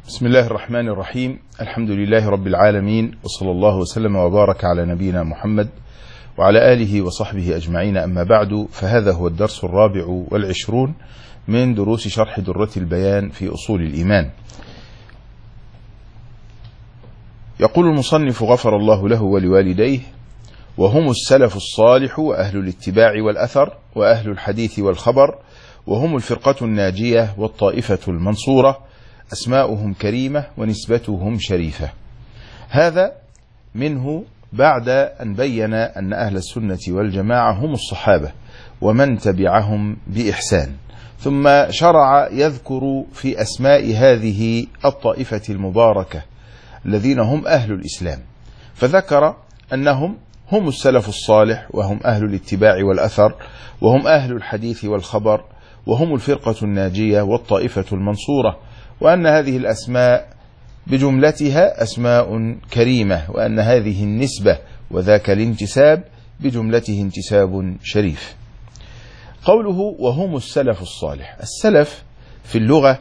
بسم الله الرحمن الرحيم. الحمد لله رب العالمين، وصلى الله وسلم وبارك على نبينا محمد وعلى آله وصحبه أجمعين. أما بعد، فهذا هو الدرس 24 من دروس شرح درة البيان في أصول الإيمان. يقول المصنف غفر الله له ولوالديه: وهم السلف الصالح وأهل الاتباع والأثر وأهل الحديث والخبر، وهم الفرقة الناجية والطائفة المنصورة، أسماؤهم كريمة ونسبتهم شريفة. هذا منه بعد أن بين أن أهل السنة والجماعة هم الصحابة ومن تبعهم بإحسان، ثم شرع يذكر في أسماء هذه الطائفة المباركة الذين هم أهل الإسلام، فذكر أنهم هم السلف الصالح وهم أهل الاتباع والأثر وهم أهل الحديث والخبر وهم الفرقة الناجية والطائفة المنصورة، وأن هذه الأسماء بجملتها أسماء كريمة، وأن هذه النسبة وذاك الانتساب بجملته انتساب شريف. قوله وهم السلف الصالح، السلف في اللغة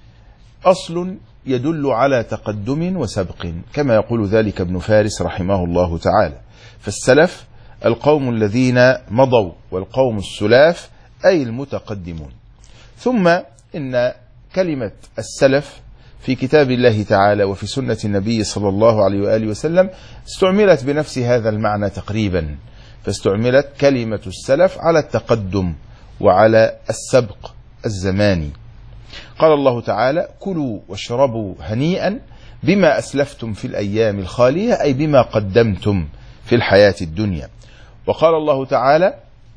أصل يدل على تقدم وسبق، كما يقول ذلك ابن فارس رحمه الله تعالى. فالسلف القوم الذين مضوا، والقوم السلاف أي المتقدمون. ثم إن كلمة السلف في كتاب الله تعالى وفي سنة النبي صلى الله عليه وآله وسلم استعملت بنفس هذا المعنى تقريبا، فاستعملت كلمة السلف على التقدم وعلى السبق الزماني. قال الله تعالى: كلوا واشربوا هنيئا بما أسلفتم في الأيام الخالية، أي بما قدمتم في الحياة الدنيا. وقال الله تعالى: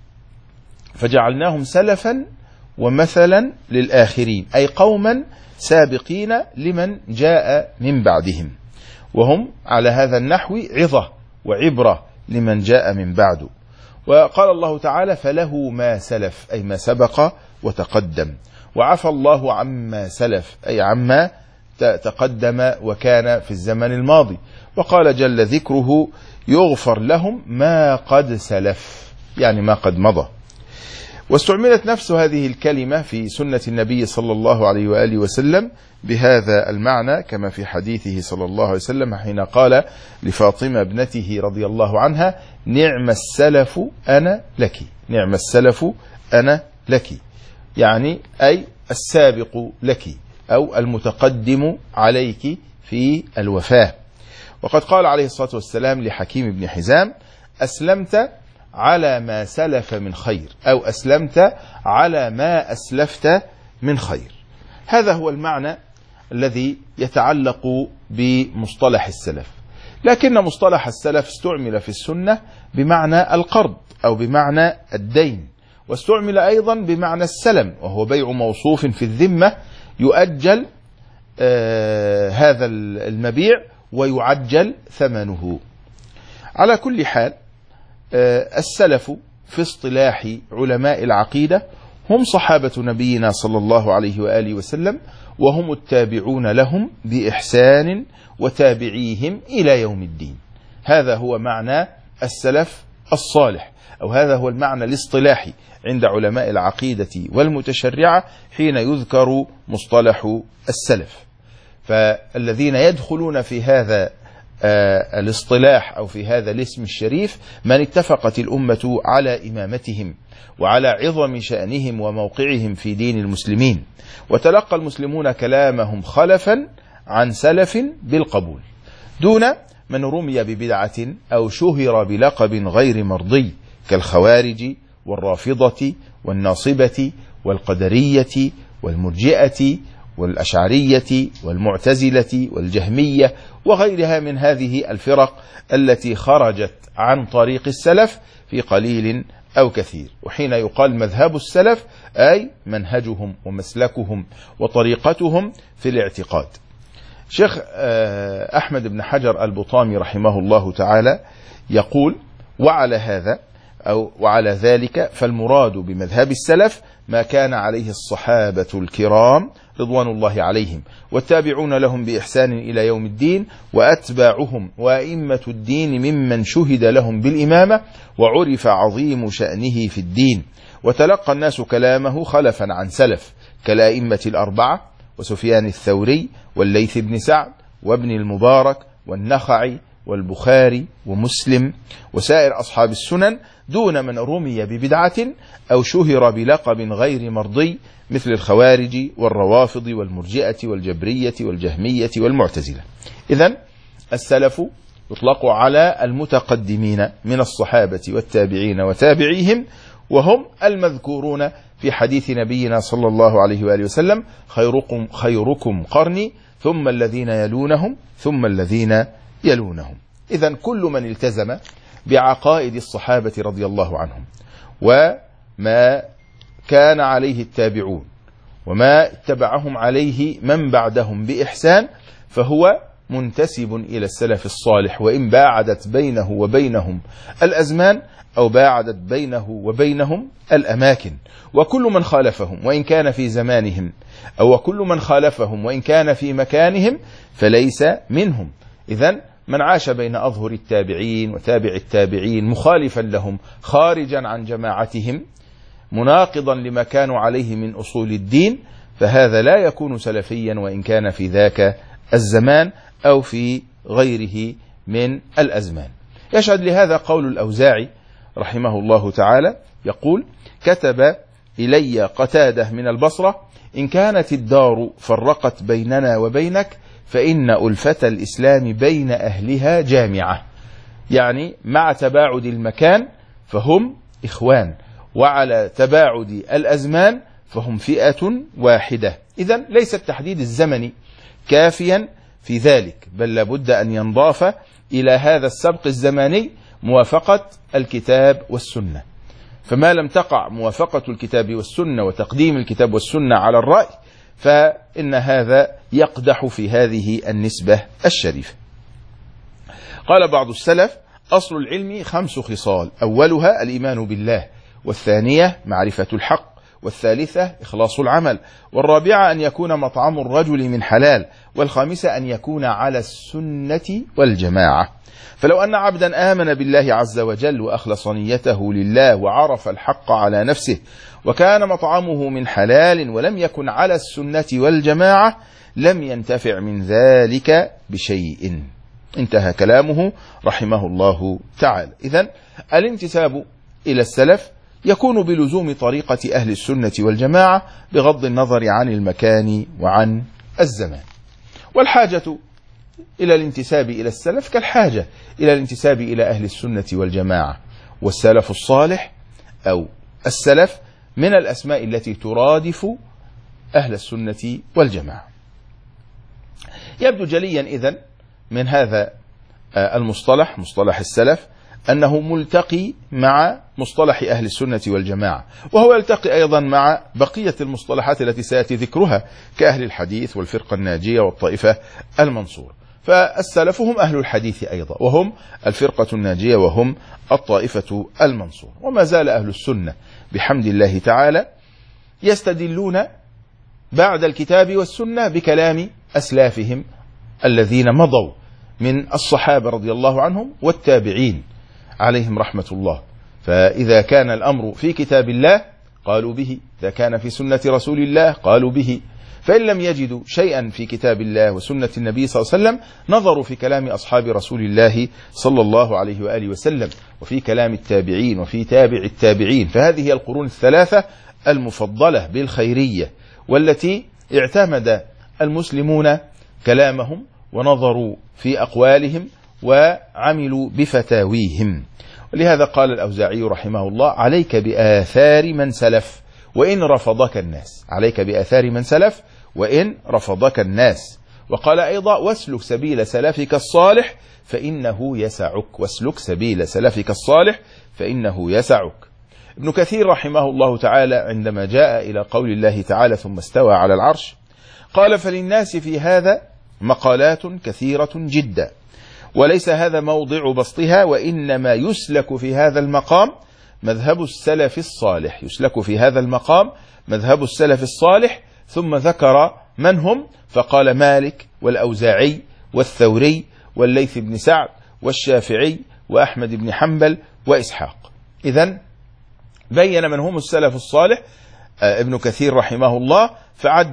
فجعلناهم سلفا ومثلا للآخرين، أي قوما سابقين لمن جاء من بعدهم، وهم على هذا النحو عظة وعبرة لمن جاء من بعده. وقال الله تعالى: فله ما سلف، أي ما سبق وتقدم، وعفى الله عما سلف، أي عما تقدم وكان في الزمن الماضي. وقال جل ذكره: يغفر لهم ما قد سلف، يعني ما قد مضى. واستعملت نفس هذه الكلمة في سنة النبي صلى الله عليه وآله وسلم بهذا المعنى، كما في حديثه صلى الله عليه وسلم حين قال لفاطمة ابنته رضي الله عنها: نعم السلف أنا لك، نعم السلف أنا لك، يعني أي السابق لك أو المتقدم عليك في الوفاة. وقد قال عليه الصلاة والسلام لحكيم بن حزام: أسلمت على ما سلف من خير، أو أسلمت على ما أسلفت من خير. هذا هو المعنى الذي يتعلق بمصطلح السلف. لكن مصطلح السلف استعمل في السنة بمعنى القرض أو بمعنى الدين، واستعمل أيضا بمعنى السلم، وهو بيع موصوف في الذمة يؤجل هذا المبيع ويعجل ثمنه. على كل حال، السلف في اصطلاح علماء العقيدة هم صحابة نبينا صلى الله عليه وآله وسلم، وهم التابعون لهم بإحسان وتابعيهم إلى يوم الدين. هذا هو معنى السلف الصالح، أو هذا هو المعنى الاصطلاحي عند علماء العقيدة والمتشرعة حين يذكر مصطلح السلف. فالذين يدخلون في هذا الاصطلاح أو في هذا الاسم الشريف من اتفقت الأمة على إمامتهم وعلى عظم شأنهم وموقعهم في دين المسلمين، وتلقى المسلمون كلامهم خلفا عن سلف بالقبول، دون من رمي ببدعة أو شهر بلقب غير مرضي كالخوارج والرافضة والناصبة والقدرية والمرجئة والأشعرية والمعتزلة والجهمية وغيرها من هذه الفرق التي خرجت عن طريق السلف في قليل أو كثير. وحين يقال مذهب السلف أي منهجهم ومسلكهم وطريقتهم في الاعتقاد. شيخ أحمد بن حجر البطامي رحمه الله تعالى يقول: وعلى هذا أو وعلى ذلك فالمراد بمذهب السلف ما كان عليه الصحابة الكرام رضوان الله عليهم والتابعون لهم بإحسان إلى يوم الدين، وأتباعهم وأئمة الدين ممن شهد لهم بالإمامة وعرف عظيم شأنه في الدين، وتلقى الناس كلامه خلفا عن سلف كالأئمة الأربعة وسفيان الثوري والليث بن سعد وابن المبارك والنخعي والبخاري ومسلم وسائر أصحاب السنن، دون من رمي ببدعة أو شهر بلقب غير مرضي مثل الخوارج والروافض والمرجئة والجبرية والجهمية والمعتزلة. إذن السلف يطلق على المتقدمين من الصحابة والتابعين وتابعيهم، وهم المذكورون في حديث نبينا صلى الله عليه وآله وسلم: خيركم قرني ثم الذين يلونهم ثم الذين يلونهم. إذن كل من التزم بعقائد الصحابة رضي الله عنهم وما كان عليه التابعون وما اتبعهم عليه من بعدهم بإحسان فهو منتسب إلى السلف الصالح، وإن باعدت بينه وبينهم الأزمان أو باعدت بينه وبينهم الأماكن. وكل من خالفهم وإن كان في زمانهم أو وكل من خالفهم وإن كان في مكانهم فليس منهم. إذن من عاش بين أظهر التابعين وتابع التابعين مخالفا لهم خارجا عن جماعتهم مناقضا لما كانوا عليه من أصول الدين فهذا لا يكون سلفيا وإن كان في ذاك الزمان أو في غيره من الأزمان. يشهد لهذا قول الأوزاعي رحمه الله تعالى يقول: كتب إلي قتادة من البصرة: إن كانت الدار فرقت بيننا وبينك فإن ألفة الإسلام بين أهلها جامعة. يعني مع تباعد المكان فهم إخوان، وعلى تباعد الأزمان فهم فئة واحدة. إذن ليس التحديد الزمني كافيا في ذلك، بل لابد أن ينضاف إلى هذا السبق الزماني موافقة الكتاب والسنة. فما لم تقع موافقة الكتاب والسنة وتقديم الكتاب والسنة على الرأي فإن هذا يقدح في هذه النسبة الشريفة. قال بعض السلف: أصل العلم 5 خصال: أولها الإيمان بالله، والثانية معرفة الحق، والثالثة إخلاص العمل، والرابعة أن يكون مطعم الرجل من حلال، والخامسة أن يكون على السنة والجماعة. فلو أن عبدا آمن بالله عز وجل وأخلص نيته لله وعرف الحق على نفسه وكان مطعمه من حلال ولم يكن على السنة والجماعة لم ينتفع من ذلك بشيء. انتهى كلامه رحمه الله تعالى. إذن الانتساب إلى السلف يكون بلزوم طريقة أهل السنة والجماعة بغض النظر عن المكان وعن الزمان. والحاجة إلى الانتساب إلى السلف كالحاجة إلى الانتساب إلى أهل السنة والجماعة. والسلف الصالح أو السلف من الأسماء التي ترادف أهل السنة والجماعة. يبدو جليا إذن من هذا المصطلح مصطلح السلف أنه ملتقي مع مصطلح أهل السنة والجماعة، وهو يلتقي أيضا مع بقية المصطلحات التي سيأتي ذكرها كأهل الحديث والفرقة الناجية والطائفة المنصورة. فالسلف هم أهل الحديث أيضا، وهم الفرقة الناجية، وهم الطائفة المنصورة. وما زال أهل السنة بحمد الله تعالى يستدلون بعد الكتاب والسنة بكلام أسلافهم الذين مضوا من الصحابة رضي الله عنهم والتابعين عليهم رحمة الله. فإذا كان الأمر في كتاب الله قالوا به، إذا كان في سنة رسول الله قالوا به. فإن لم يجدوا شيئا في كتاب الله وسنة النبي صلى الله عليه وسلم نظروا في كلام أصحاب رسول الله صلى الله عليه وآله وسلم، وفي كلام التابعين، وفي تابع التابعين. فهذه هي القرون الثلاثة المفضلة بالخيرية، والتي اعتمد المسلمون كلامهم ونظروا في أقوالهم وعملوا بفتاويهم. ولهذا قال الأوزاعي رحمه الله: عليك بآثار من سلف وإن رفضك الناس. عليك بآثار من سلف وإن رفضك الناس. وقال أيضا: واسلك سبيل سلفك الصالح فإنه يسعك. واسلك سبيل سلفك الصالح فإنه يسعك. ابن كثير رحمه الله تعالى عندما جاء إلى قول الله تعالى: ثم استوى على العرش، قال: فللناس في هذا مقالات كثيرة جدا، وليس هذا موضع بسطها، وإنما يسلك في هذا المقام مذهب السلف الصالح. يسلك في هذا المقام مذهب السلف الصالح. ثم ذكر من هم، فقال: مالك والأوزاعي والثوري والليث بن سعد والشافعي وأحمد بن حنبل وإسحاق. إذن بين من هم السلف الصالح ابن كثير رحمه الله، فعد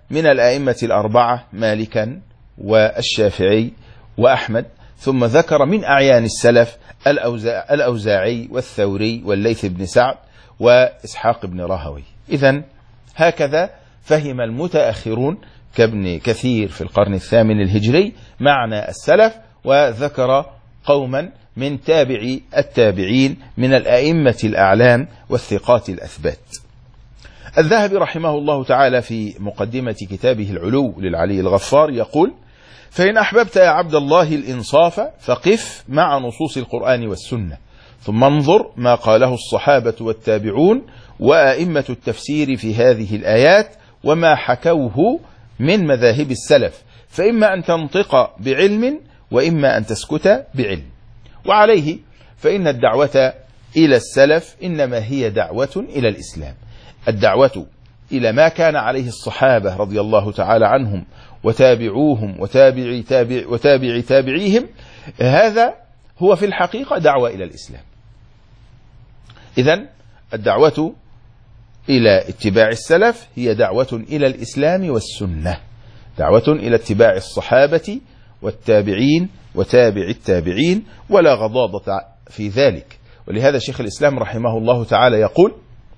من الأئمة الأربعة مالكا والشافعي وأحمد، ثم ذكر من أعيان السلف الأوزاعي والثوري والليث بن سعد وإسحاق بن راهوي. إذن هكذا فهم المتأخرون كابن كثير في القرن الثامن الهجري معنى السلف، وذكر قوما من تابعي التابعين من الأئمة الأعلام والثقات الأثبات. الذهبي رحمه الله تعالى في مقدمة كتابه العلو للعلي الغفار يقول: فإن أحببت يا عبد الله الإنصاف فقف مع نصوص القرآن والسنة، ثم انظر ما قاله الصحابة والتابعون وأئمة التفسير في هذه الآيات وما حكوه من مذاهب السلف، فإما أن تنطق بعلم وإما أن تسكت بعلم. وعليه فإن الدعوة إلى السلف إنما هي دعوة إلى الإسلام، الدعوة إلى ما كان عليه الصحابة رضي الله تعالى عنهم وتابعوهم وتابعي تابعيهم، هذا هو في الحقيقة دعوة إلى الإسلام. إذن الدعوة إلى اتباع السلف هي دعوة إلى الإسلام والسنة، دعوة إلى اتباع الصحابة والتابعين وتابع التابعين، ولا غضاضة في ذلك. ولهذا شيخ الإسلام رحمه الله تعالى يقول: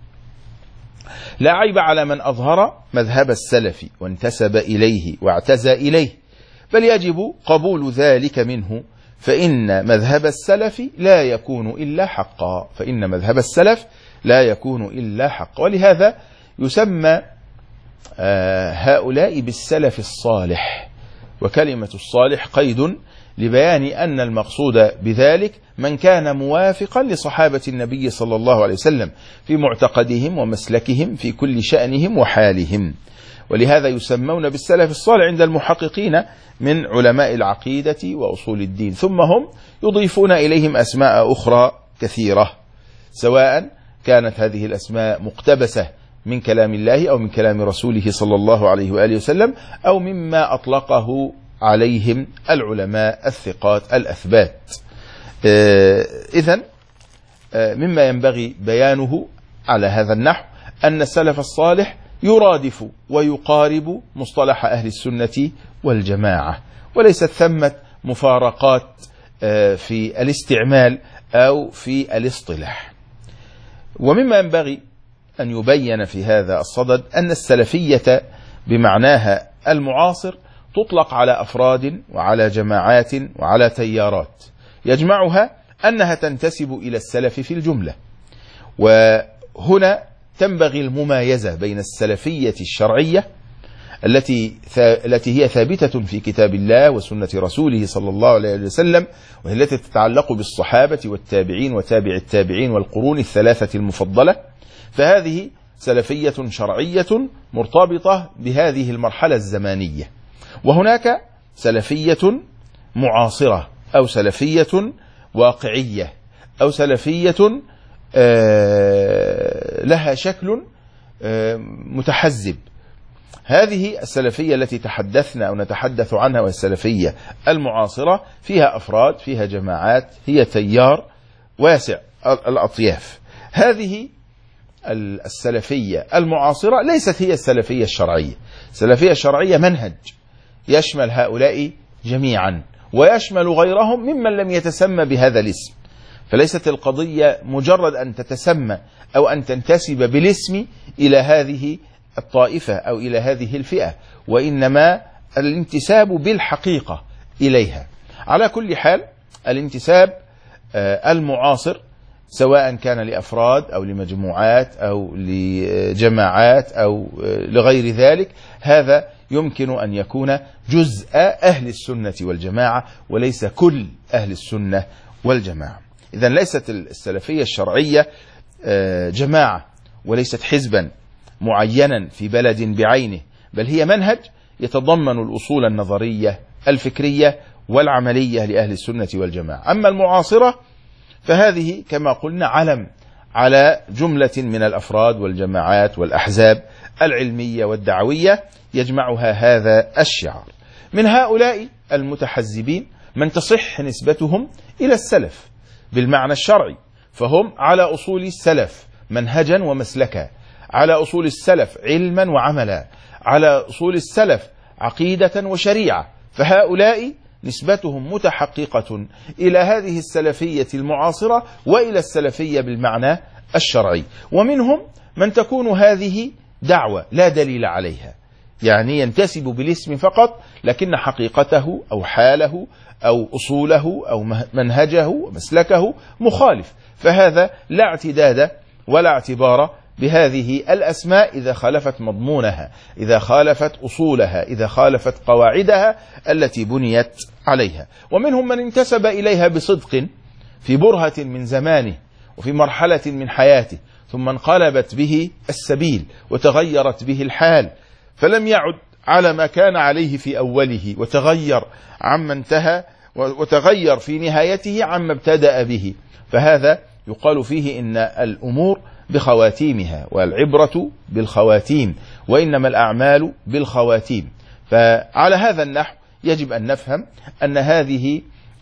لا عيب على من أظهر مذهب السلف وانتسب إليه واعتزى إليه، بل يجب قبول ذلك منه، فإن مذهب السلف لا يكون إلا حقا، فإن مذهب السلف لا يكون إلا حقا. ولهذا يسمى هؤلاء بالسلف الصالح، وكلمة الصالح قيد لبيان أن المقصود بذلك من كان موافقا لصحابة النبي صلى الله عليه وسلم في معتقدهم ومسلكهم في كل شأنهم وحالهم. ولهذا يسمون بالسلف الصالح عند المحققين من علماء العقيدة وأصول الدين، ثم هم يضيفون إليهم أسماء أخرى كثيرة، سواء كانت هذه الأسماء مقتبسة من كلام الله أو من كلام رسوله صلى الله عليه وآله وسلم، أو مما أطلقه عليهم العلماء الثقات الأثبات. إذن مما ينبغي بيانه على هذا النحو أن السلف الصالح يرادف ويقارب مصطلح أهل السنة والجماعة، وليست ثمة مفارقات في الاستعمال أو في الاصطلاح. ومما ينبغي أن يبين في هذا الصدد أن السلفية بمعناها المعاصر تطلق على أفراد وعلى جماعات وعلى تيارات، يجمعها أنها تنتسب إلى السلف في الجملة. وهنا تنبغي الممايزة بين السلفية الشرعية التي هي ثابتة في كتاب الله وسنة رسوله صلى الله عليه وسلم، وهي التي تتعلق بالصحابة والتابعين وتابع التابعين والقرون الثلاثة المفضلة، فهذه سلفية شرعية مرتبطة بهذه المرحلة الزمانية. وهناك سلفية معاصرة أو سلفية واقعية أو سلفية لها شكل متحزب. هذه السلفية التي تحدثنا أو نتحدث عنها والسلفية المعاصرة فيها أفراد، فيها جماعات، هي تيار واسع الأطياف. هذه السلفية المعاصرة ليست هي السلفية الشرعية. السلفية الشرعية منهج يشمل هؤلاء جميعا ويشمل غيرهم ممن لم يتسمى بهذا الاسم، فليست القضية مجرد أن تتسمى أو أن تنتسب بالاسم إلى هذه الطائفة أو إلى هذه الفئة، وإنما الانتساب بالحقيقة إليها. على كل حال الانتساب المعاصر سواء كان لأفراد أو لمجموعات أو لجماعات أو لغير ذلك، هذا يمكن أن يكون جزء أهل السنة والجماعة وليس كل أهل السنة والجماعة. إذن ليست السلفية الشرعية جماعة وليست حزبا معينا في بلد بعينه، بل هي منهج يتضمن الأصول النظرية الفكرية والعملية لأهل السنة والجماعة. أما المعاصرة فهذه كما قلنا علم على جملة من الأفراد والجماعات والأحزاب العلمية والدعوية يجمعها هذا الشعار. من هؤلاء المتحزبين من تصح نسبتهم إلى السلف بالمعنى الشرعي، فهم على أصول السلف منهجا ومسلكا، على أصول السلف علما وعملا، على أصول السلف عقيدة وشريعة، فهؤلاء نسبتهم متحققة إلى هذه السلفية المعاصرة وإلى السلفية بالمعنى الشرعي. ومنهم من تكون هذه دعوة لا دليل عليها، يعني ينتسب بالاسم فقط، لكن حقيقته أو حاله أو أصوله أو منهجه ومسلكه مخالف، فهذا لا اعتداد ولا اعتبار بهذه الأسماء إذا خالفت مضمونها، إذا خالفت أصولها، إذا خالفت قواعدها التي بنيت عليها. ومنهم من انتسب إليها بصدق في برهة من زمانه وفي مرحلة من حياته، ثم انقلبت به السبيل وتغيرت به الحال، فلم يعد على ما كان عليه في أوله، وتغير عما انتهى، وتغير في نهايته عما ابتدأ به، فهذا يقال فيه إن الأمور بخواتيمها، والعبرة بالخواتيم، وإنما الأعمال بالخواتيم. فعلى هذا النحو يجب أن نفهم أن هذه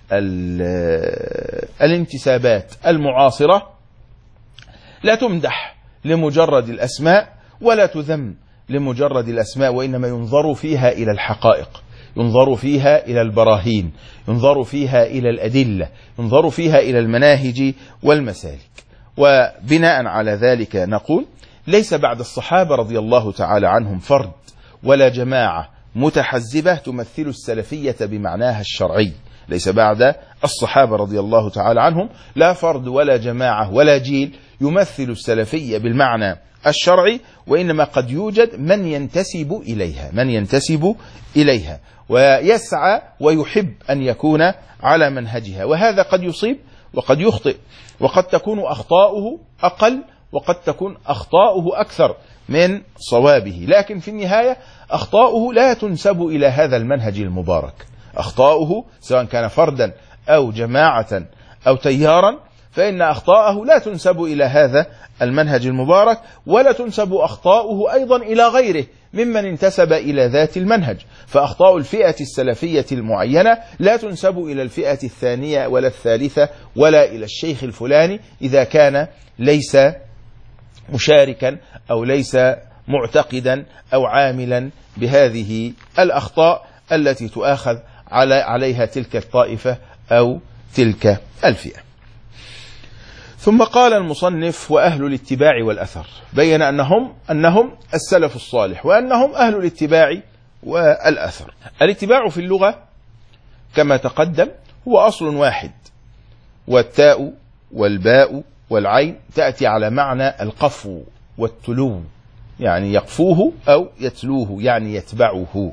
الانتسابات المعاصرة لا تمدح لمجرد الأسماء ولا تذم لمجرد الأسماء، وإنما ينظر فيها إلى الحقائق، ينظر فيها إلى البراهين، ينظر فيها إلى الأدلة، ينظر فيها إلى المناهج والمسالك. وبناء على ذلك نقول: ليس بعد الصحابة رضي الله تعالى عنهم فرد ولا جماعة متحزبة تمثل السلفية بمعناها الشرعي. ليس بعد الصحابة رضي الله تعالى عنهم لا فرد ولا جماعة ولا جيل يمثل السلفية بالمعنى الشرعي، وإنما قد يوجد من ينتسب إليها ويسعى ويحب أن يكون على منهجها، وهذا قد يصيب وقد يخطئ، وقد تكون أخطاؤه أقل وقد تكون أخطاؤه أكثر من صوابه، لكن في النهاية أخطاؤه لا تنسب إلى هذا المنهج المبارك. أخطاؤه سواء كان فردا أو جماعة أو تيارا، فإن أخطاءه لا تنسب إلى هذا المنهج المبارك، ولا تنسب أخطاؤه أيضا إلى غيره ممن انتسب إلى ذات المنهج. فأخطاء الفئة السلفية المعينة لا تنسب إلى الفئة الثانية ولا الثالثة ولا إلى الشيخ الفلاني إذا كان ليس مشاركا أو ليس معتقدا أو عاملا بهذه الأخطاء التي تؤاخذ عليها تلك الطائفة أو تلك الفئة. ثم قال المصنف: وأهل الاتباع والأثر، بين أنهم السلف الصالح، وأنهم أهل الاتباع والأثر. الاتباع في اللغة كما تقدم هو أصل واحد، والتاء والباء والعين تأتي على معنى القفو والتلو، يعني يقفوه أو يتلوه، يعني يتبعه.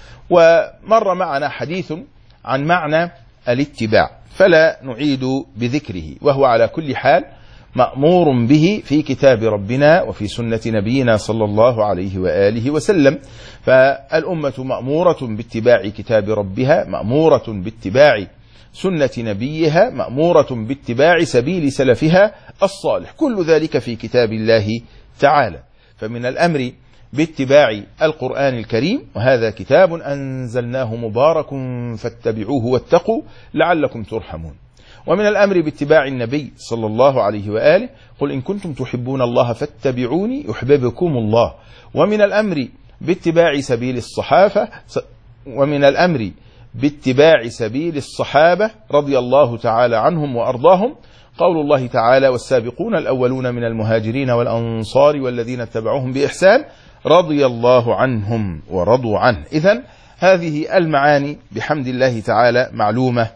ومر معنا حديث عن معنى الاتباع فلا نعيد بذكره، وهو على كل حال مأمور به في كتاب ربنا وفي سنة نبينا صلى الله عليه وآله وسلم. فالأمة مأمورة باتباع كتاب ربها، مأمورة باتباع سنة نبيها، مأمورة باتباع سبيل سلفها الصالح، كل ذلك في كتاب الله تعالى. فمن الأمر باتباع القرآن الكريم، وهذا كتاب أنزلناه مبارك فاتبعوه واتقوا لعلكم ترحمون. ومن الأمر باتباع النبي صلى الله عليه وآله: قل إن كنتم تحبون الله فاتبعوني يحببكم الله. ومن الأمر باتباع سبيل الصحابة، ومن الأمر باتباع سبيل الصحابة رضي الله تعالى عنهم وأرضاهم قول الله تعالى: والسابقون الأولون من المهاجرين والأنصار والذين اتبعوهم بإحسان رضي الله عنهم ورضوا عنه. إذن هذه المعاني بحمد الله تعالى معلومة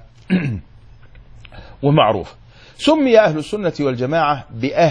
ومعروفة. سمي أهل السنة والجماعة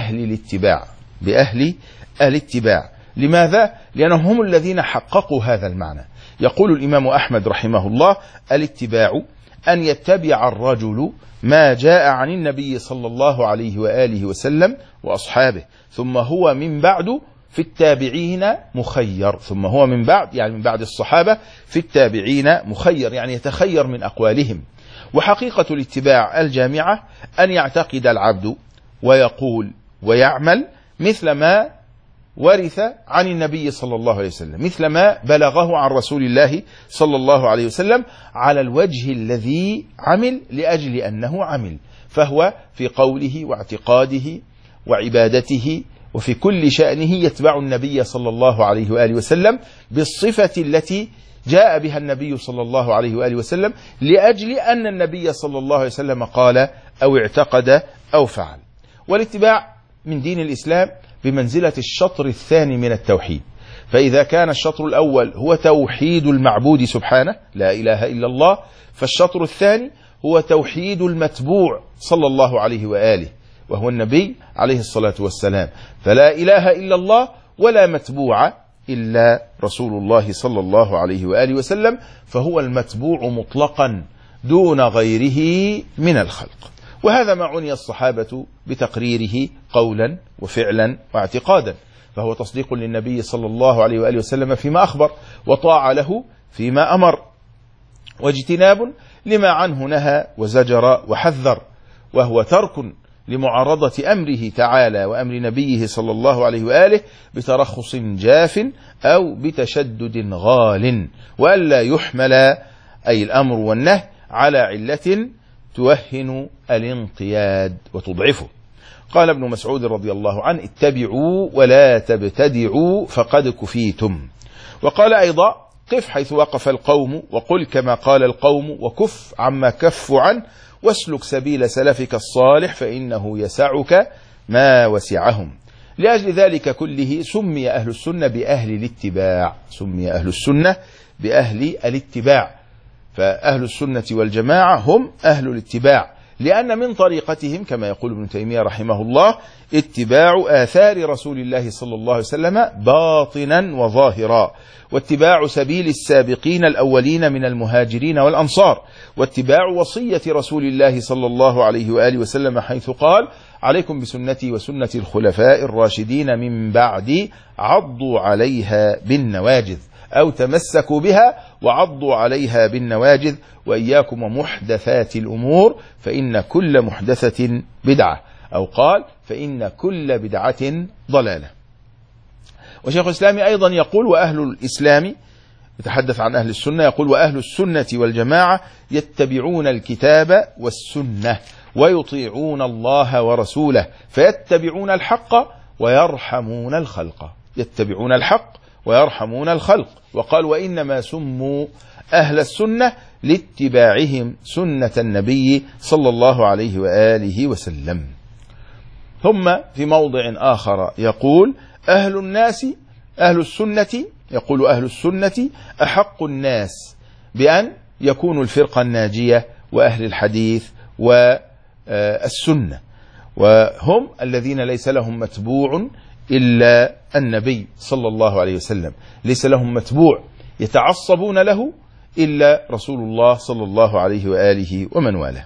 بأهل الاتباع. لماذا؟ لأنهم هم الذين حققوا هذا المعنى. يقول الإمام أحمد رحمه الله: الاتباع أن يتبع الرجل ما جاء عن النبي صلى الله عليه وآله وسلم وأصحابه، ثم هو من بعد في التابعين مخير. ثم هو من بعد، يعني من بعد الصحابة، في التابعين مخير، يعني يتخير من أقوالهم. وحقيقة الاتباع الجامعة أن يعتقد العبد ويقول ويعمل مثل ما ورث عن النبي صلى الله عليه وسلم، مثل ما بلغه عن رسول الله صلى الله عليه وسلم، على الوجه الذي عمل لأجل أنه عمل، فهو في قوله واعتقاده وعبادته وفي كل شأنه يتبع النبي صلى الله عليه وآله وسلم بالصفة التي جاء بها النبي صلى الله عليه وآله وسلم، لأجل أن النبي صلى الله عليه وسلم قال أو اعتقد أو فعل. والاتباع من دين الإسلام بمنزلة الشطر الثاني من التوحيد. فإذا كان الشطر الأول هو توحيد المعبود سبحانه لا إله إلا الله، فالشطر الثاني هو توحيد المتبوع صلى الله عليه وآله، وهو النبي عليه الصلاة والسلام. فلا إله إلا الله ولا متبوع إلا رسول الله صلى الله عليه وآله وسلم، فهو المتبوع مطلقا دون غيره من الخلق. وهذا ما عني الصحابة بتقريره قولا وفعلا واعتقادا، فهو تصديق للنبي صلى الله عليه وآله وسلم فيما أخبر، وطاعة له فيما أمر، واجتناب لما عنه نهى وزجر وحذر، وهو ترك لمعارضة أمره تعالى وأمر نبيه صلى الله عليه وآله بترخص جاف أو بتشدد غال، وألا يحمل أي الأمر والنهي على علة توهن الانقياد وتضعفه. قال ابن مسعود رضي الله عنه: اتبعوا ولا تبتدعوا فقد كفيتم. وقال أيضا: قف حيث وقف القوم وقل كما قال القوم وكف عما كفوا عنه واسلك سبيل سلفك الصالح فإنه يسعك ما وسعهم. لأجل ذلك كله سمي أهل السنة بأهل الاتباع، سمي أهل السنة بأهل الاتباع. فأهل السنة والجماعة هم أهل الاتباع، لأن من طريقتهم كما يقول ابن تيمية رحمه الله اتباع آثار رسول الله صلى الله عليه وسلم باطنا وظاهرا، واتباع سبيل السابقين الأولين من المهاجرين والأنصار، واتباع وصية رسول الله صلى الله عليه وآله وسلم حيث قال: عليكم بسنتي وسنة الخلفاء الراشدين من بعدي عضوا عليها بالنواجذ، أو تمسكوا بها وعضوا عليها بالنواجذ، وإياكم ومحدثات الأمور فإن كل محدثة بدعة، أو قال: فإن كل بدعة ضلالة. وشيخ الإسلام أيضا يقول: وأهل الإسلام، يتحدث عن أهل السنة، يقول: وأهل السنة والجماعة يتبعون الكتاب والسنة ويطيعون الله ورسوله فيتبعون الحق ويرحمون الخلق، يتبعون الحق ويرحمون الخلق. وقال: وإنما سموا أهل السنة لاتباعهم سنة النبي صلى الله عليه وآله وسلم. ثم في موضع آخر يقول: أهل الناس، أهل السنة، يقول: أهل السنة أحق الناس بأن يكونوا الفرقة الناجية وأهل الحديث والسنة، وهم الذين ليس لهم متبوع إلا النبي صلى الله عليه وسلم، ليس لهم متبوع يتعصبون له إلا رسول الله صلى الله عليه وآله ومن والاه.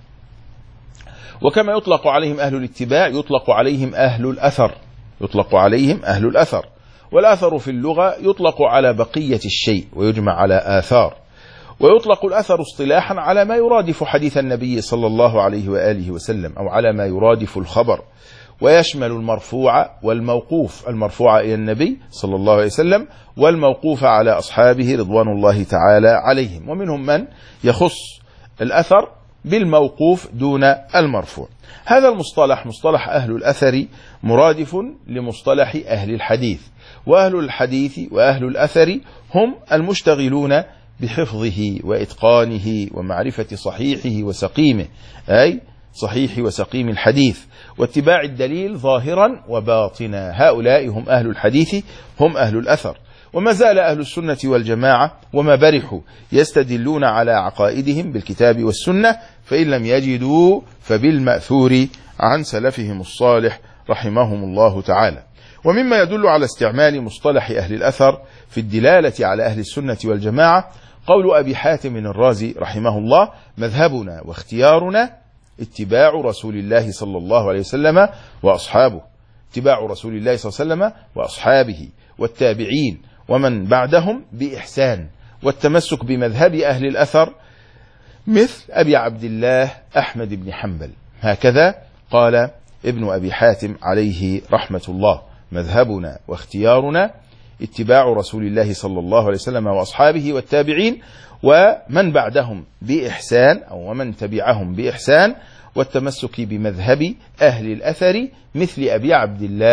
وكما يطلق عليهم أهل الاتباع يطلق عليهم أهل الأثر، يطلق عليهم أهل الأثر. والأثر في اللغة يطلق على بقية الشيء ويجمع على آثار، ويطلق الأثر اصطلاحا على ما يرادف حديث النبي صلى الله عليه وآله وسلم، أو على ما يرادف الخبر، ويشمل المرفوع والموقوف، المرفوع إلى النبي صلى الله عليه وسلم والموقوف على أصحابه رضوان الله تعالى عليهم. ومنهم من يخص الأثر بالموقوف دون المرفوع. هذا المصطلح مصطلح أهل الأثر مرادف لمصطلح أهل الحديث، وأهل الحديث وأهل الأثر هم المشتغلون بحفظه وإتقانه ومعرفة صحيحه وسقيمه، أي صحيح وسقيم الحديث، واتباع الدليل ظاهرا وباطنا. هؤلاء هم أهل الحديث، هم أهل الأثر. وما زال أهل السنة والجماعة وما برحوا يستدلون على عقائدهم بالكتاب والسنة، فإن لم يجدوا فبالمأثور عن سلفهم الصالح رحمهم الله تعالى. ومما يدل على استعمال مصطلح أهل الأثر في الدلالة على أهل السنة والجماعة قول أبي حاتم الرازي رحمه الله: مذهبنا واختيارنا اتباع رسول الله صلى الله عليه وسلم وأصحابه، اتباع رسول الله صلى الله عليه وسلم وأصحابه والتابعين ومن بعدهم بإحسان، والتمسك بمذهب أهل الأثر مثل أبي عبد الله أحمد بن حنبل. هكذا قال ابن أبي حاتم عليه رحمة الله: مذهبنا واختيارنا اتباع رسول الله صلى الله عليه وسلم وأصحابه والتابعين ومن بعدهم بإحسان، أو ومن تبعهم بإحسان، والتمسك بمذهب أهل الأثر مثل أبي عبد الله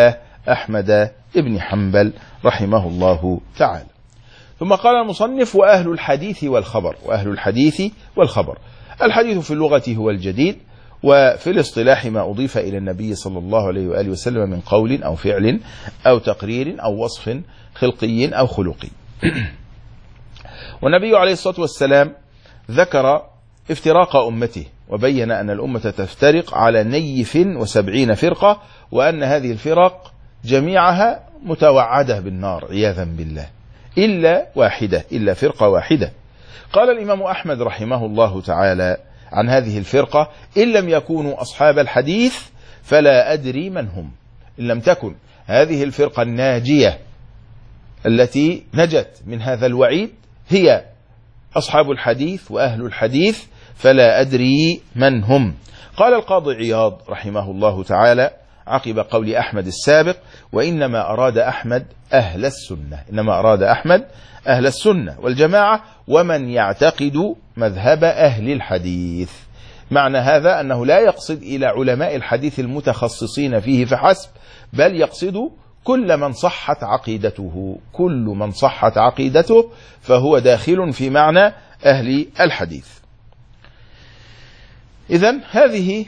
أحمد بن حنبل رحمه الله تعالى. ثم قال المصنف: وأهل الحديث والخبر. وأهل الحديث والخبر: الحديث في اللغة هو الجديد، وفي الاصطلاح ما أضيف إلى النبي صلى الله عليه وآله وسلم من قول أو فعل أو تقرير أو وصف خلقي أو خلقي. والنبي عليه الصلاة والسلام ذكر افتراق أمته، وبين أن الأمة تفترق على 70 فرقة، وأن هذه الفرق جميعها متوعدة بالنار عياذا بالله، إلا فرقة واحدة. قال الإمام أحمد رحمه الله تعالى عن هذه الفرقة: إن لم يكونوا أصحاب الحديث فلا أدري من هم. إن لم تكن هذه الفرقة الناجية التي نجت من هذا الوعيد هي أصحاب الحديث وأهل الحديث فلا أدري من هم. قال القاضي عياض رحمه الله تعالى عقب قول أحمد السابق: وإنما أراد أحمد أهل السنة. إنما أراد أحمد أهل السنة والجماعة ومن يعتقد مذهب أهل الحديث. معنى هذا أنه لا يقصد إلى علماء الحديث المتخصصين فيه فحسب، بل يقصد كل من صحت عقيدته. كل من صحت عقيدته فهو داخل في معنى أهل الحديث. إذن هذه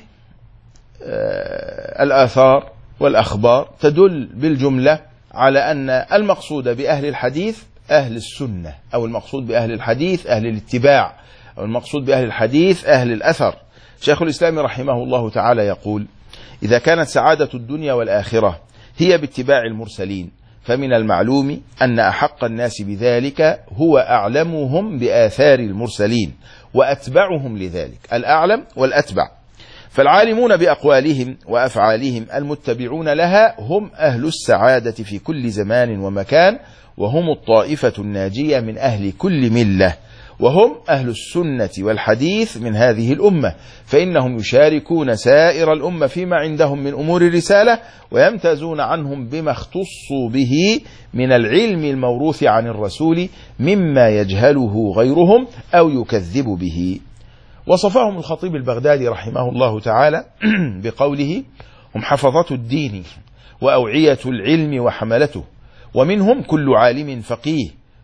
الآثار والأخبار تدل بالجملة على أن المقصود بأهل الحديث أهل السنة، أو المقصود بأهل الحديث أهل الاتباع، أو المقصود بأهل الحديث أهل الأثر. شيخ الإسلام رحمه الله تعالى يقول: إذا كانت سعادة الدنيا والآخرة هي باتباع المرسلين، فمن المعلوم أن أحق الناس بذلك هو أعلمهم بآثار المرسلين وأتبعهم لذلك، الأعلم والأتبع. فالعالمون بأقوالهم وأفعالهم المتبعون لها هم أهل السعادة في كل زمان ومكان، وهم الطائفة الناجية من أهل كل ملة، وهم أهل السنة والحديث من هذه الأمة، فإنهم يشاركون سائر الأمة فيما عندهم من أمور الرسالة، ويمتازون عنهم بما اختصوا به من العلم الموروث عن الرسول مما يجهله غيرهم أو يكذب به. وصفهم الخطيب البغدادي رحمه الله تعالى بقوله: هم حفظة الدين وأوعية العلم وحملته، ومنهم كل عالم فقيه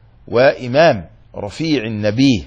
وإمام رفيع نبيه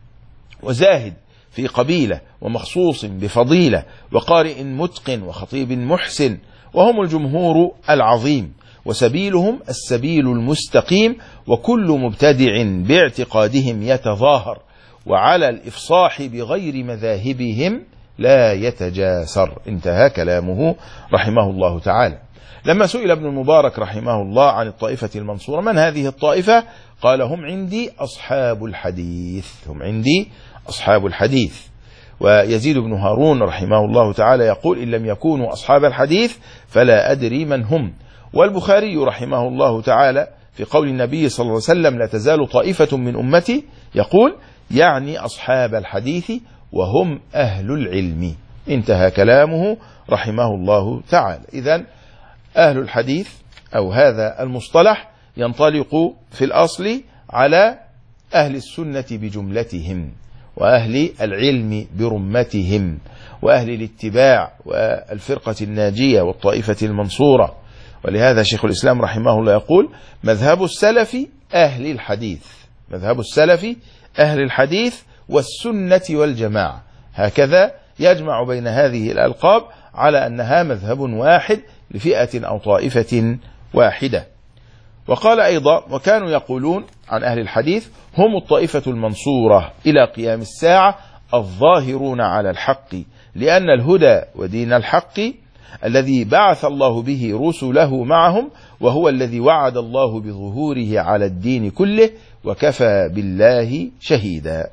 وزاهد في قبيلة ومخصوص بفضيلة وقارئ متقن وخطيب محسن، وهم الجمهور العظيم، وسبيلهم السبيل المستقيم، وكل مبتدع باعتقادهم يتظاهر، وعلى الإفصاح بغير مذاهبهم لا يتجاسر. انتهى كلامه رحمه الله تعالى. لما سئل ابن المبارك رحمه الله عن الطائفة المنصورة: من هذه الطائفة؟ قال: هم عندي أصحاب الحديث. هم عندي أصحاب الحديث. ويزيد بن هارون رحمه الله تعالى يقول: إن لم يكونوا أصحاب الحديث فلا أدري من هم. والبخاري رحمه الله تعالى في قول النبي صلى الله عليه وسلم: لا تزال طائفة من أمتي، يقول يعني أصحاب الحديث وهم أهل العلم. انتهى كلامه رحمه الله تعالى. إذن أهل الحديث أو هذا المصطلح ينطلق في الأصل على أهل السنة بجملتهم، وأهل العلم برمتهم، وأهل الاتباع والفرقة الناجية والطائفة المنصورة. ولهذا شيخ الإسلام رحمه الله يقول: مذهب السلف أهل الحديث. مذهب السلف أهل الحديث والسنة والجماعة. هكذا يجمع بين هذه الألقاب على أنها مذهب واحد لفئة أو طائفة واحدة. وقال أيضا: وكانوا يقولون عن أهل الحديث: هم الطائفة المنصورة إلى قيام الساعة الظاهرون على الحق، لأن الهدى ودين الحق الذي بعث الله به رسله معهم، وهو الذي وعد الله بظهوره على الدين كله، وكفى بالله شهيدا.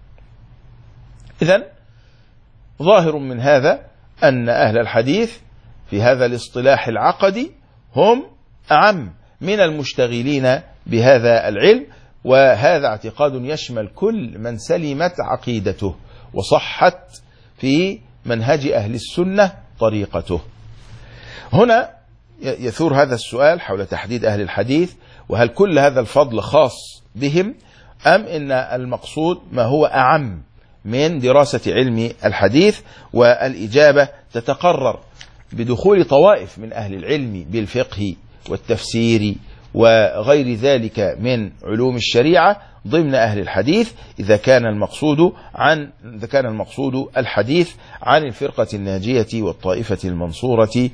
إذن ظاهر من هذا أن أهل الحديث في هذا الاصطلاح العقدي هم أعم من المشتغلين بهذا العلم، وهذا اعتقاد يشمل كل من سلمت عقيدته وصحت في منهج أهل السنة طريقته. هنا يثور هذا السؤال حول تحديد أهل الحديث، وهل كل هذا الفضل خاص بهم، أم إن المقصود ما هو أعم من دراسة علم الحديث؟ والإجابة تتقرر بدخول طوائف من أهل العلم بالفقه والتفسير وغير ذلك من علوم الشريعة ضمن أهل الحديث إذا كان المقصود الحديث عن الفرقة الناجية والطائفة المنصورة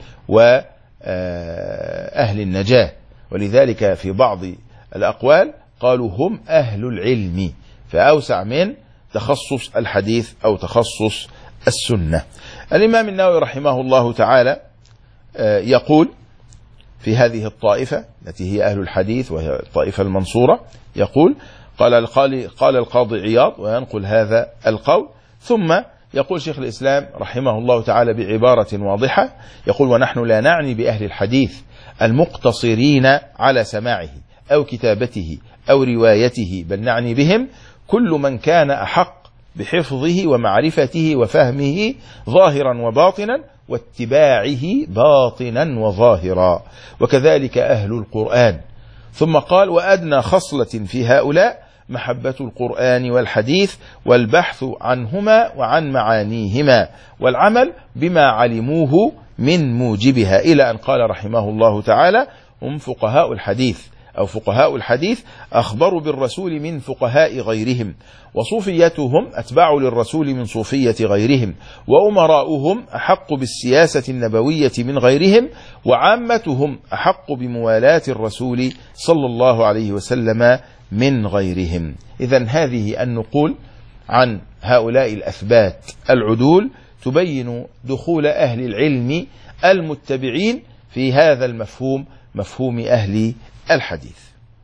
وأهل النجاة. ولذلك في بعض الأقوال قالوا هم أهل العلم، فأوسع من تخصص الحديث أو تخصص السنة. الإمام النووي رحمه الله تعالى يقول في هذه الطائفة التي هي أهل الحديث وهي الطائفة المنصورة، يقول قال القاضي عياض وينقل هذا القول، ثم يقول شيخ الإسلام رحمه الله تعالى بعبارة واضحة، يقول ونحن لا نعني بأهل الحديث المقتصرين على سماعه أو كتابته أو روايته، بل نعني بهم كل من كان أحق بحفظه ومعرفته وفهمه ظاهرا وباطنا واتباعه باطنا وظاهرا، وكذلك أهل القرآن. ثم قال وأدنى خصلة في هؤلاء محبة القرآن والحديث والبحث عنهما وعن معانيهما والعمل بما علموه من موجبها، إلى أن قال رحمه الله تعالى هم فقهاء الحديث أو فقهاء الحديث أخبروا بالرسول من فقهاء غيرهم، وصوفيتهم أتباع للرسول من صوفية غيرهم، وأمراؤهم أحق بالسياسة النبوية من غيرهم، وعامتهم أحق بموالاة الرسول صلى الله عليه وسلم من غيرهم. إذن هذه النقول عن هؤلاء الأثبات العدول تبين دخول أهل العلم المتبعين في هذا المفهوم، مفهوم أهل الحديث.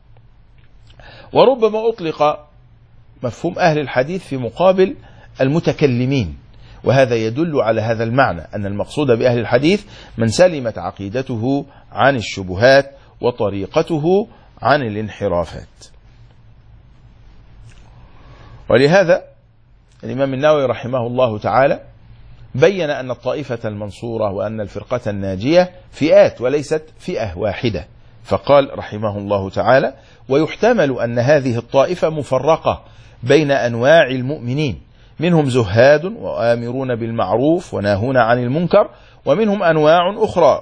وربما أطلق مفهوم أهل الحديث في مقابل المتكلمين، وهذا يدل على هذا المعنى، أن المقصود بأهل الحديث من سلمت عقيدته عن الشبهات وطريقته عن الانحرافات. ولهذا الإمام النووي رحمه الله تعالى بين أن الطائفة المنصورة وأن الفرقة الناجية فئات وليست فئة واحدة، فقال رحمه الله تعالى ويحتمل أن هذه الطائفة مفرقة بين أنواع المؤمنين، منهم زهاد وآمرون بالمعروف وناهون عن المنكر، ومنهم أنواع أخرى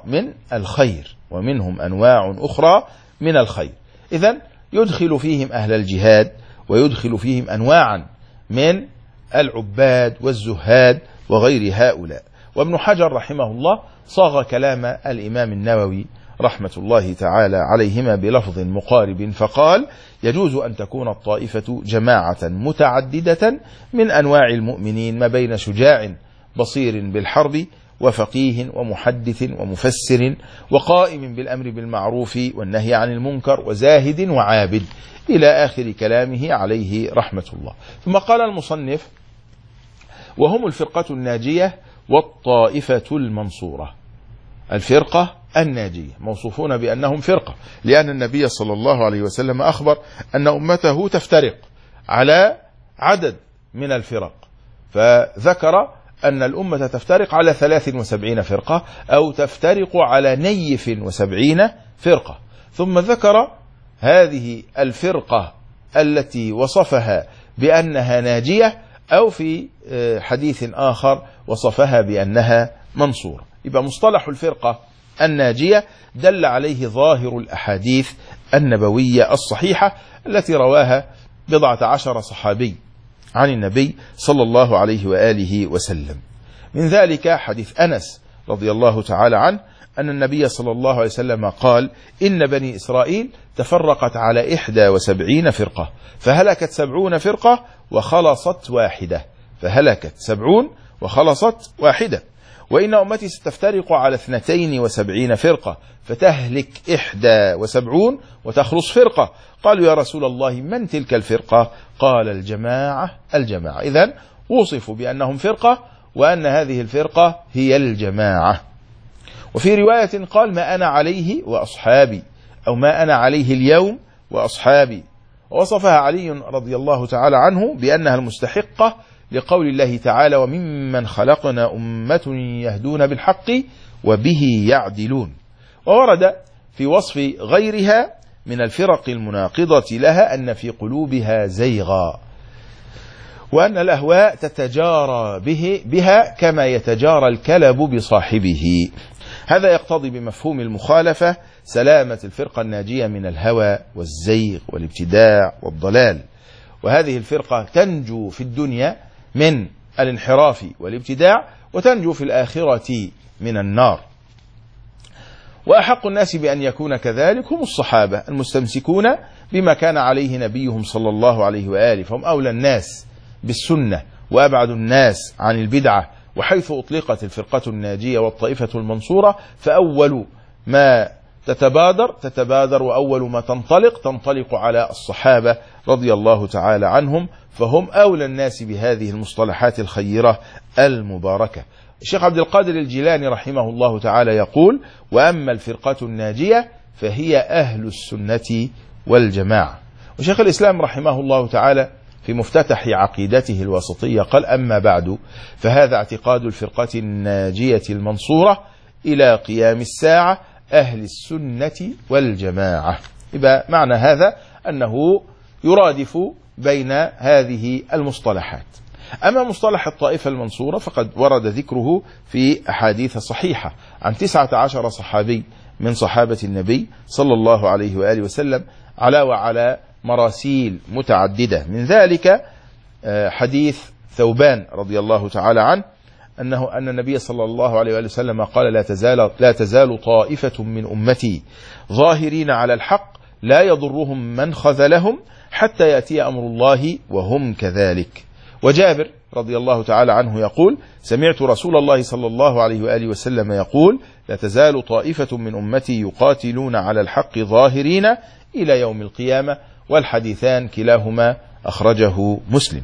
من الخير إذن يدخل فيهم أهل الجهاد، ويدخل فيهم أنواعا من العباد والزهاد وغير هؤلاء. وابن حجر رحمه الله صاغ كلام الإمام النووي رحمة الله تعالى عليهما بلفظ مقارب، فقال يجوز أن تكون الطائفة جماعة متعددة من أنواع المؤمنين، ما بين شجاع بصير بالحرب وفقيه ومحدث ومفسر وقائم بالأمر بالمعروف والنهي عن المنكر وزاهد وعابد، إلى آخر كلامه عليه رحمة الله. ثم قال المصنف وهم الفرقة الناجية والطائفة المنصورة. الفرقة الناجية موصوفون بأنهم فرقة، لأن النبي صلى الله عليه وسلم أخبر أن أمته تفترق على عدد من الفرق، فذكر أن الأمة تفترق على 73 فرقة أو تفترق على 79 فرقة، ثم ذكر هذه الفرقة التي وصفها بأنها ناجية، أو في حديث آخر وصفها بأنها منصورة. يبقى مصطلح الفرقة الناجية دل عليه ظاهر الأحاديث النبوية الصحيحة التي رواها 11 صحابي عن النبي صلى الله عليه وآله وسلم. من ذلك حديث أنس رضي الله تعالى عنه أن النبي صلى الله عليه وسلم قال إن بني إسرائيل تفرقت على 71 فرقة، فهلكت 70 فرقة وخلصت واحدة، وإن أمتي ستفترق على 72 فرقة فتهلك 71 وتخلص فرقة. قالوا يا رسول الله من تلك الفرقة؟ قال الجماعة. إذن وصفوا بأنهم فرقة، وأن هذه الفرقة هي الجماعة. وفي رواية قال ما أنا عليه وأصحابي، أو ما أنا عليه اليوم وأصحابي، ووصفها علي رضي الله تعالى عنه بأنها المستحقة لقول الله تعالى وممن خلقنا أمة يهدون بالحق وبه يعدلون. وورد في وصف غيرها من الفرق المناقضة لها أن في قلوبها زيغا، وأن الأهواء تتجارى بها كما يتجارى الكلب بصاحبه. هذا يقتضي بمفهوم المخالفة سلامة الفرقة الناجية من الهوى والزيغ والابتداع والضلال. وهذه الفرقة تنجو في الدنيا من الانحراف والابتداع، وتنجو في الآخرة من النار. وأحق الناس بأن يكون كذلك هم الصحابة المستمسكون بما كان عليه نبيهم صلى الله عليه وآله، فهم أولى الناس بالسنة وأبعد الناس عن البدعة. وحيث أطلقت الفرقة الناجية والطائفة المنصورة فأول ما تتبادر وأول ما تنطلق على الصحابة رضي الله تعالى عنهم، فهم أولى الناس بهذه المصطلحات الخيرة المباركة. الشيخ عبد القادر الجيلاني رحمه الله تعالى يقول: وأما الفرقة الناجية فهي أهل السنة والجماعة. وشيخ الإسلام رحمه الله تعالى في مفتتح عقيدته الوسطية قال: أما بعد فهذا اعتقاد الفرقة الناجية المنصورة إلى قيام الساعة أهل السنة والجماعة. يبقى معنى هذا أنه يرادف بين هذه المصطلحات. أما مصطلح الطائفة المنصورة فقد ورد ذكره في أحاديث صحيحة عن 19 صحابي من صحابة النبي صلى الله عليه وآله وسلم على مراسيل متعددة. من ذلك حديث ثوبان رضي الله تعالى عنه أن النبي صلى الله عليه وآله وسلم قال: لا تزال طائفة من أمتي ظاهرين على الحق لا يضرهم من خذلهم حتى يأتي أمر الله وهم كذلك. وجابر رضي الله تعالى عنه يقول: سمعت رسول الله صلى الله عليه وآله وسلم يقول: لا تزال طائفة من أمتي يقاتلون على الحق ظاهرين إلى يوم القيامة. والحديثان كلاهما أخرجه مسلم.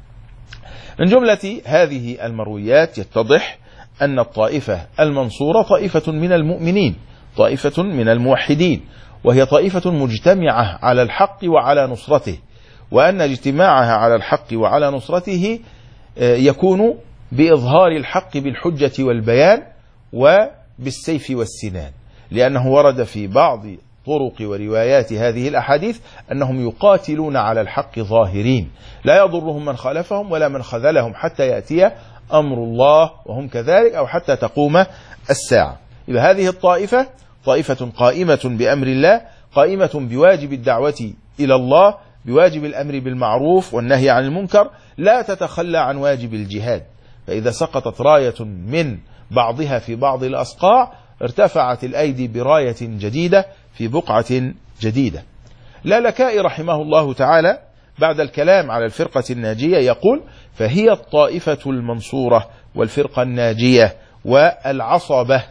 من جملة هذه المرويات يتضح أن الطائفة المنصورة طائفة من المؤمنين، طائفة من الموحدين، وهي طائفة مجتمعة على الحق وعلى نصرته، وأن اجتماعها على الحق وعلى نصرته يكون بإظهار الحق بالحجة والبيان وبالسيف والسنان، لأنه ورد في بعض طرق وروايات هذه الأحاديث أنهم يقاتلون على الحق ظاهرين لا يضرهم من خالفهم ولا من خذلهم حتى يأتي أمر الله وهم كذلك، أو حتى تقوم الساعة. إذا هذه الطائفة طائفة قائمة بأمر الله، قائمة بواجب الدعوة إلى الله، بواجب الأمر بالمعروف والنهي عن المنكر، لا تتخلى عن واجب الجهاد. فإذا سقطت راية من بعضها في بعض الأصقاع ارتفعت الأيدي براية جديدة في بقعة جديدة. لالكائي رحمه الله تعالى بعد الكلام على الفرقة الناجية يقول: فهي الطائفة المنصورة والفرقة الناجية والعصبة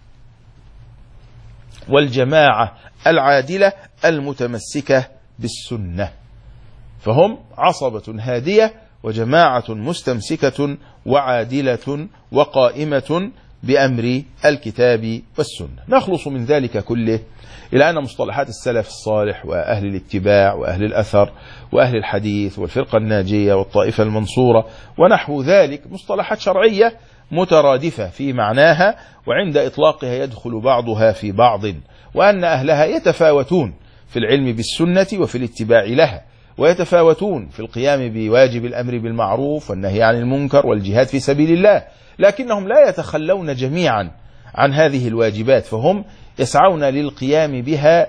والجماعة العادلة المتمسكة بالسنة. فهم عصبة هادية وجماعة مستمسكة وعادلة وقائمة بأمر الكتاب والسنة. نخلص من ذلك كله إلى أن مصطلحات السلف الصالح وأهل الاتباع وأهل الأثر وأهل الحديث والفرقة الناجية والطائفة المنصورة ونحو ذلك مصطلحات شرعية مترادفة في معناها، وعند إطلاقها يدخل بعضها في بعض، وأن أهلها يتفاوتون في العلم بالسنة وفي الاتباع لها، ويتفاوتون في القيام بواجب الأمر بالمعروف والنهي عن المنكر والجهاد في سبيل الله، لكنهم لا يتخلون جميعا عن هذه الواجبات، فهم يسعون للقيام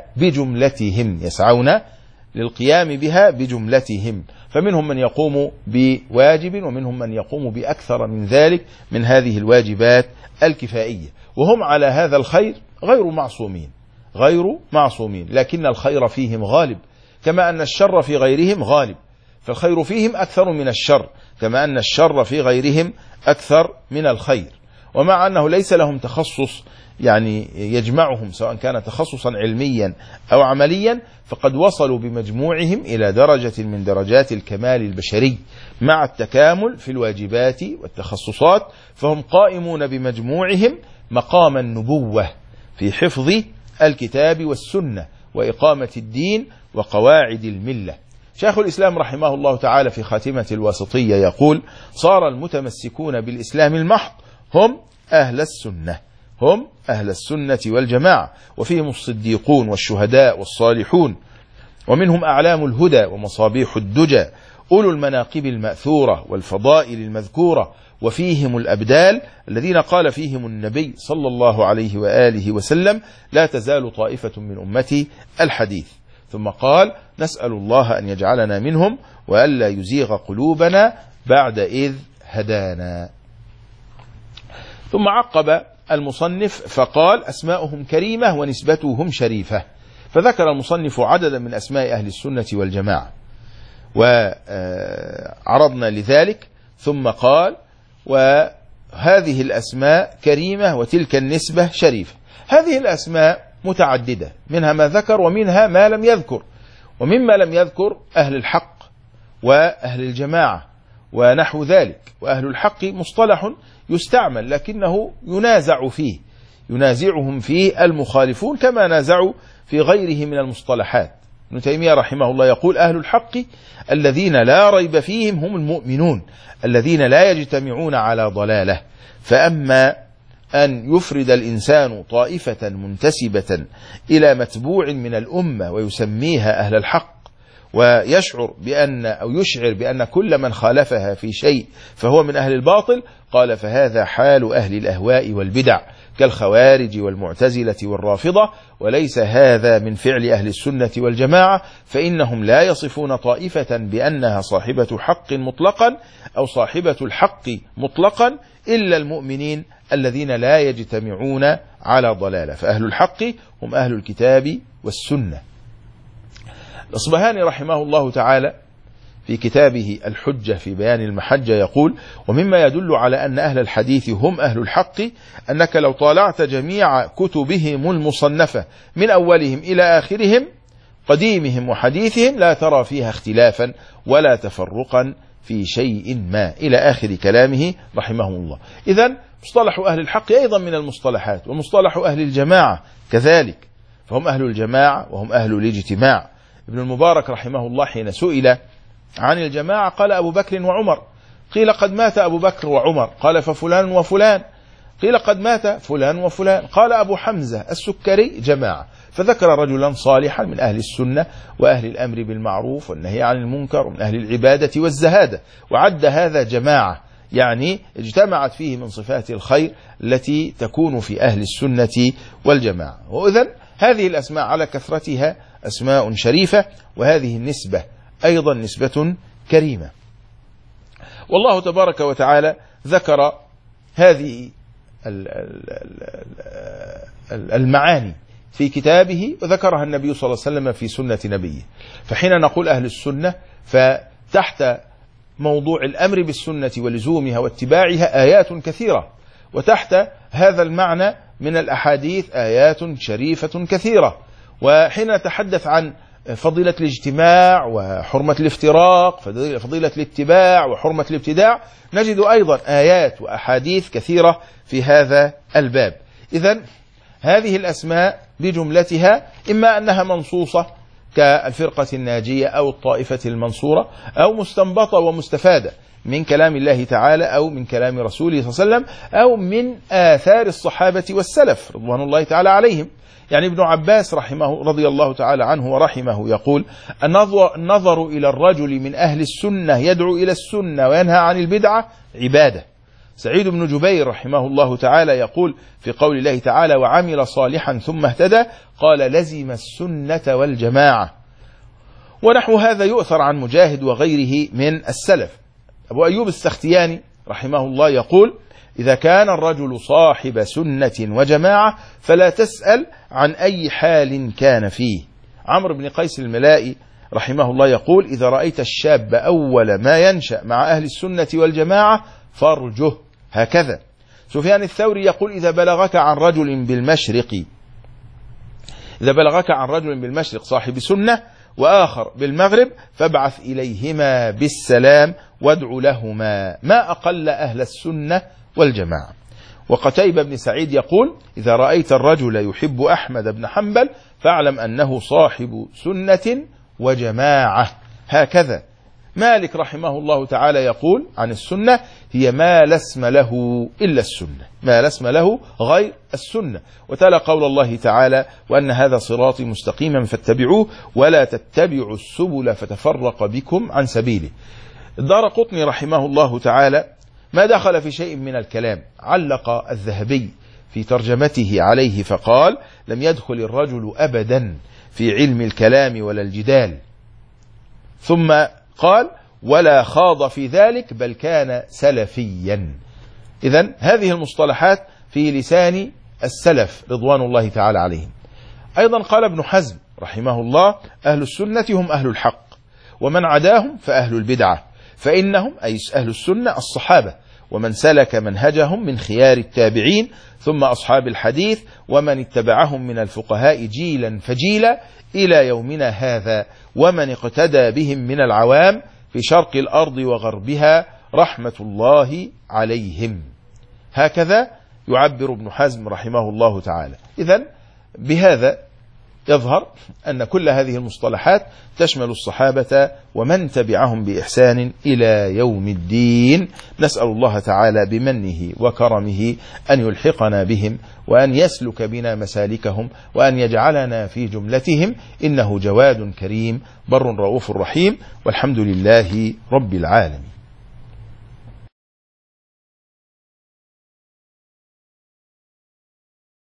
بها بجملتهم. فمنهم من يقوم بواجب ومنهم من يقوم بأكثر من ذلك من هذه الواجبات الكفائية، وهم على هذا الخير غير معصومين، لكن الخير فيهم غالب، كما أن الشر في غيرهم غالب، فالخير فيهم أكثر من الشر، كما أن الشر في غيرهم أكثر من الخير. ومع أنه ليس لهم تخصص يجمعهم سواء كان تخصصا علميا أو عمليا، فقد وصلوا بمجموعهم إلى درجة من درجات الكمال البشري مع التكامل في الواجبات والتخصصات، فهم قائمون بمجموعهم مقام النبوة في حفظ الكتاب والسنة وإقامة الدين وقواعد الملة. شيخ الإسلام رحمه الله تعالى في خاتمة الواسطية يقول: صار المتمسكون بالإسلام المحض هم أهل السنة والجماعة، وفيهم الصديقون والشهداء والصالحون، ومنهم أعلام الهدى ومصابيح الدجى، أولو المناقب المأثورة والفضائل المذكورة، وفيهم الأبدال الذين قال فيهم النبي صلى الله عليه وآله وسلم: لا تزال طائفة من أمتي الحديث. ثم قال: نسأل الله أن يجعلنا منهم وألا يزيغ قلوبنا بعد إذ هدانا. ثم عقب المصنف فقال: أسماؤهم كريمة ونسبتهم شريفة. فذكر المصنف عددا من أسماء أهل السنة والجماعة وعرضنا لذلك، ثم قال: وهذه الأسماء كريمة وتلك النسبة شريفة. هذه الأسماء متعددة، منها ما ذكر ومنها ما لم يذكر، ومما لم يذكر أهل الحق وأهل الجماعة ونحو ذلك. وأهل الحق مصطلح يستعمل لكنه ينازعهم فيه المخالفون كما نازعوا في غيره من المصطلحات. ابن تيمية رحمه الله يقول: أهل الحق الذين لا ريب فيهم هم المؤمنون الذين لا يجتمعون على ضلالة. فأما أن يفرد الإنسان طائفة منتسبة إلى متبوع من الأمة ويسميها أهل الحق ويشعر بأن كل من خالفها في شيء فهو من أهل الباطل، قال: فهذا حال أهل الأهواء والبدع كالخوارج والمعتزلة والرافضة، وليس هذا من فعل أهل السنة والجماعة، فإنهم لا يصفون طائفة بأنها صاحبة حق مطلقا أو صاحبة الحق مطلقا إلا المؤمنين الذين لا يجتمعون على ضلالة. فأهل الحق هم أهل الكتاب والسنة. الأصبهاني رحمه الله تعالى في كتابه الحجة في بيان المحجة يقول: ومما يدل على أن أهل الحديث هم أهل الحق أنك لو طالعت جميع كتبهم المصنفة من أولهم إلى آخرهم قديمهم وحديثهم لا ترى فيها اختلافا ولا تفرقا في شيء ما، إلى آخر كلامه رحمه الله. إذن مصطلح أهل الحق أيضا من المصطلحات، ومصطلح أهل الجماعة كذلك، فهم أهل الجماعة وهم أهل الاجتماع. ابن المبارك رحمه الله حين سئل عن الجماعة قال: أبو بكر وعمر. قيل: قد مات أبو بكر وعمر. قال: ففلان وفلان. قيل: قد مات فلان وفلان. قال: أبو حمزة السكري جماعة. فذكر رجلا صالحا من أهل السنة وأهل الأمر بالمعروف والنهي عن المنكر ومن أهل العبادة والزهادة، وعد هذا جماعة، يعني اجتمعت فيه من صفات الخير التي تكون في أهل السنة والجماعة. وإذن هذه الأسماء على كثرتها أسماء شريفة، وهذه النسبة أيضا نسبة كريمة. والله تبارك وتعالى ذكر هذه المعاني في كتابه، وذكرها النبي صلى الله عليه وسلم في سنة نبيه. فحين نقول أهل السنة فتحت موضوع الأمر بالسنة ولزومها واتباعها آيات كثيرة، وتحت هذا المعنى من الأحاديث آيات شريفة كثيرة. وحين نتحدث عن فضيلة الاجتماع وحرمة الافتراق، فضيلة الاتباع وحرمة الابتداع، نجد أيضا آيات وأحاديث كثيرة في هذا الباب. إذن هذه الأسماء بجملتها إما أنها منصوصة كالفرقة الناجية أو الطائفة المنصورة، أو مستنبطة ومستفادة من كلام الله تعالى أو من كلام رسوله صلى الله عليه وسلم أو من آثار الصحابة والسلف رضوان الله تعالى عليهم. يعني ابن عباس رضي الله تعالى عنه ورحمه يقول: النظر إلى الرجل من أهل السنة يدعو إلى السنة وينهى عن البدعة عبادة. سعيد بن جبير رحمه الله تعالى يقول في قول الله تعالى: وعمل صالحا ثم اهتدى، قال: لزم السنة والجماعة. ونحو هذا يؤثر عن مجاهد وغيره من السلف. أبو أيوب السختياني رحمه الله يقول: إذا كان الرجل صاحب سنة وجماعة فلا تسأل عن أي حال كان فيه. عمرو بن قيس الملائي رحمه الله يقول: إذا رأيت الشاب أول ما ينشأ مع أهل السنة والجماعة فارجه. هكذا سفيان الثوري يقول: إذا بلغك عن رجل بالمشرق صاحب سنة وآخر بالمغرب فابعث إليهما بالسلام وادع لهما، ما أقل أهل السنة والجماعة. وقتيبة بن سعيد يقول: إذا رأيت الرجل يحب أحمد بن حنبل فاعلم أنه صاحب سنة وجماعة. هكذا مالك رحمه الله تعالى يقول عن السنة: هي ما لا اسم له إلا السنة، ما لا اسم له غير السنة. وتلا قول الله تعالى: وأن هذا صراطي مستقيما فاتبعوه ولا تتبعوا السبل فتفرق بكم عن سبيله. الدارقطني رحمه الله تعالى ما دخل في شيء من الكلام. علق الذهبي في ترجمته عليه فقال: لم يدخل الرجل أبدا في علم الكلام ولا الجدال. ثم قال: ولا خاض في ذلك بل كان سلفيا. إذن هذه المصطلحات في لسان السلف رضوان الله تعالى عليهم. أيضا قال ابن حزم رحمه الله: أهل السنة هم أهل الحق، ومن عداهم فأهل البدعة، فإنهم أي أهل السنة الصحابة، ومن سلك منهجهم من خيار التابعين، ثم أصحاب الحديث، ومن اتبعهم من الفقهاء جيلا فجيلا إلى يومنا هذا، ومن اقتدى بهم من العوام في شرق الأرض وغربها رحمة الله عليهم. هكذا يعبر ابن حزم رحمه الله تعالى. إذن بهذا يظهر أن كل هذه المصطلحات تشمل الصحابة ومن تبعهم بإحسان إلى يوم الدين. نسأل الله تعالى بمنه وكرمه أن يلحقنا بهم، وأن يسلك بنا مسالكهم، وأن يجعلنا في جملتهم، إنه جواد كريم بر رؤوف رحيم، والحمد لله رب العالمين.